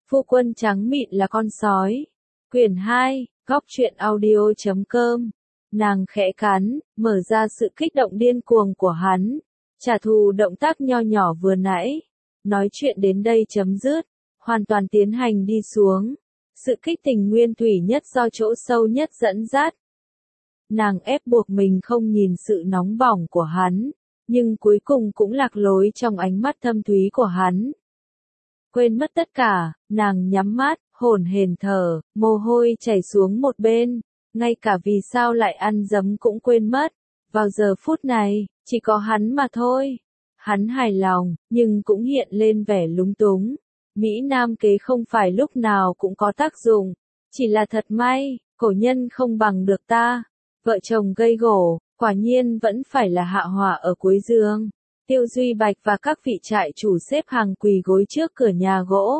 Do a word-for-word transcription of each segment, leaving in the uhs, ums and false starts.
Phu quân trắng mịn là con sói. Quyển hai, góc truyện audio chấm com. Nàng khẽ cắn, mở ra sự kích động điên cuồng của hắn. Trả thù động tác nho nhỏ vừa nãy. Nói chuyện đến đây chấm dứt. Hoàn toàn tiến hành đi xuống. Sự kích tình nguyên thủy nhất do chỗ sâu nhất dẫn dắt. Nàng ép buộc mình không nhìn sự nóng bỏng của hắn. Nhưng cuối cùng cũng lạc lối trong ánh mắt thâm thúy của hắn. Quên mất tất cả, nàng nhắm mắt, hổn hển thở, mồ hôi chảy xuống một bên, ngay cả vì sao lại ăn dấm cũng quên mất. Vào giờ phút này, chỉ có hắn mà thôi. Hắn hài lòng, nhưng cũng hiện lên vẻ lúng túng. Mỹ Nam kế không phải lúc nào cũng có tác dụng, chỉ là thật may, cổ nhân không bằng được ta. Vợ chồng gây gổ, quả nhiên vẫn phải là hạ họa ở cuối giường. Tiêu Duy Bạch và các vị trại chủ xếp hàng quỳ gối trước cửa nhà gỗ.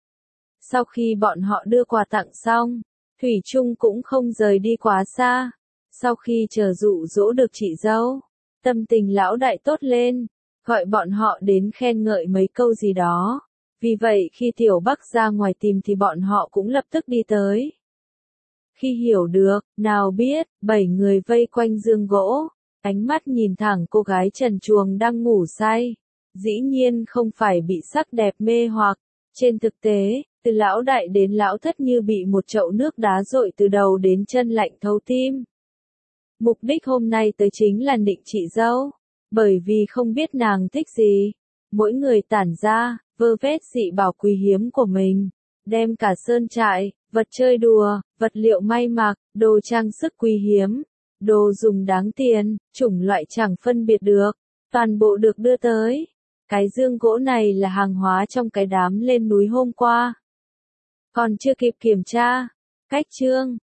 Sau khi bọn họ đưa quà tặng xong, Thủy Chung cũng không rời đi quá xa. Sau khi chờ dụ dỗ được chị dâu, tâm tình lão đại tốt lên, gọi bọn họ đến khen ngợi mấy câu gì đó. Vì vậy khi Tiểu Bắc ra ngoài tìm thì bọn họ cũng lập tức đi tới. Khi hiểu được, nào biết, bảy người vây quanh giường gỗ. Ánh mắt nhìn thẳng cô gái trần truồng đang ngủ say. Dĩ nhiên không phải bị sắc đẹp mê hoặc. Trên thực tế, từ lão đại đến lão thất như bị một chậu nước đá dội từ đầu đến chân lạnh thấu tim. Mục đích hôm nay tới chính là nịnh chị dâu. Bởi vì không biết nàng thích gì. Mỗi người tản ra, vơ vét dị bảo quý hiếm của mình. Đem cả sơn trại, vật chơi đùa, vật liệu may mặc, đồ trang sức quý hiếm. Đồ dùng đáng tiền, chủng loại chẳng phân biệt được, toàn bộ được đưa tới. Cái dương gỗ này là hàng hóa trong cái đám lên núi hôm qua. Còn chưa kịp kiểm tra, cách chương,